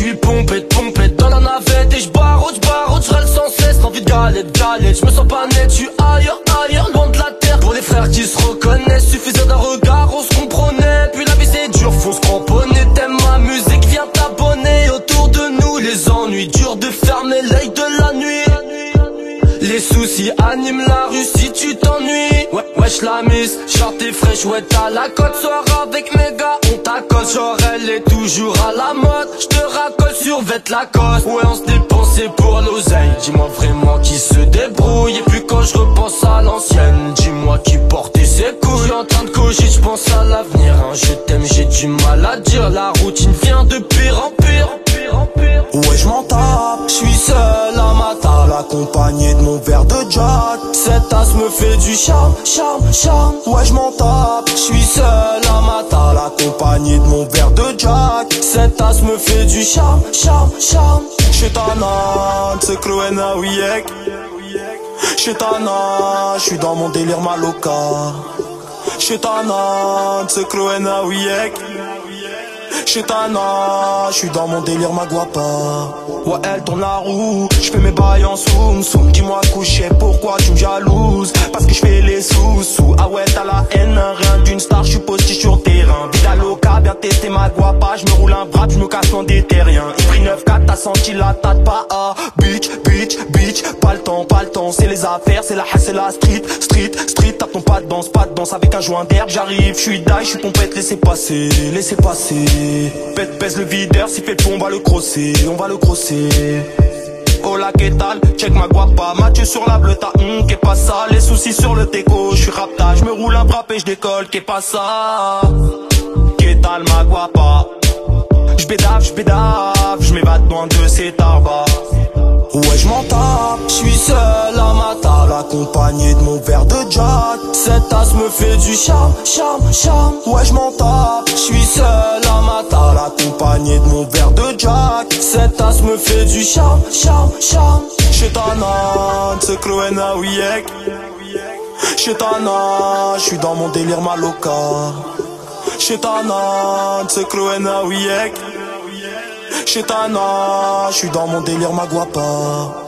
suis pompette dans la navette et j'barode, j'râle sans cesse. Envie de galette, j'me sens pas net, j'suis ailleurs, loin de la terre. Pour les frères qui se reconnaissent, suffisait d'un regard, on se comprenait. Puis la vie c'est dur, faut se cramponner. T'aimes ma musique, viens t'abonner. Autour de nous, les ennuis, dur de fermer l'œil de la nuit. Les soucis animent la rue si tu t'ennuies. Wesh la miss, short et fraîche, ouais t'as la cote. Soir avec mes gars, on t'accose. Genre elle est toujours à la mode. J'te racole sur vête Lacoste. Ouais on se dépensait pour l'oseille. Dis-moi vraiment qui se débrouille. Et puis quand je repense à l'ancienne, dis-moi qui portait ses couilles. J'suis en train de cogiter, j'pense à l'avenir, hein. Je t'aime, j'ai du mal à dire. La routine vient de pire en pire. Ouais je m'en tape, j'suis seul à ma table, accompagné de mon verre de Jack. Cette tasse me fait du charme. Ouais je m'en tape, j'suis seul à ma table, accompagné de mon verre de Jack. Cette tasse me fait du charme. J'suis tana, c'est Chloé Wiek. J'suis tana, j'suis dans mon délire maloca. J'suis tana, c'est Chloé Wiek. J'suis tana, j'suis dans mon délire ma guapa. Ouais elle tourne la roue, j'fais mes bails en soum. Dis-moi coucher, pourquoi tu me jalouses? Parce que j'fais les sous. Ah ouais t'as la haine, rien d'une star, j'suis posté sur terrain. Vida loca, bien testé ma guapa. J'me roule un bras, j'me casse dans des terriens. Il pris 9-4, t'as senti la tâte pas. Ah bitch, pas le temps, c'est les affaires, c'est la haine, c'est la street. Tape ton pas de danse avec un joint d'herbe. J'arrive, j'suis die, j'suis pompette, laissez passer. Pèse le videur, s'il fait le pont, on va le crosser. Hola, qu'est tal? Check ma guapa, Mathieu sur la bleuta, qu'est pas ça? Les soucis sur le teco, j'suis rapta, j'me roule un frappé, j'décolle, qu'est pas ça? Qu'est tal ma guapa? J'bédave, j'm'évade loin de ces tarbas. Ouais je m'en tape, j'suis seul à ma table, accompagné de mon verre de Jack. Cette tasse me fait du charme. Ouais je m'en tape, j'suis seul à ma table, accompagné de mon verre de Jack. Cette tasse me fait du charme. J'suis tana, c'est Chloé Wiek. J'suis tana, j'suis dans mon délire maloca. J'suis tana, c'est Chloé Wiek. J'suis tana, j'suis dans mon délire ma guapa.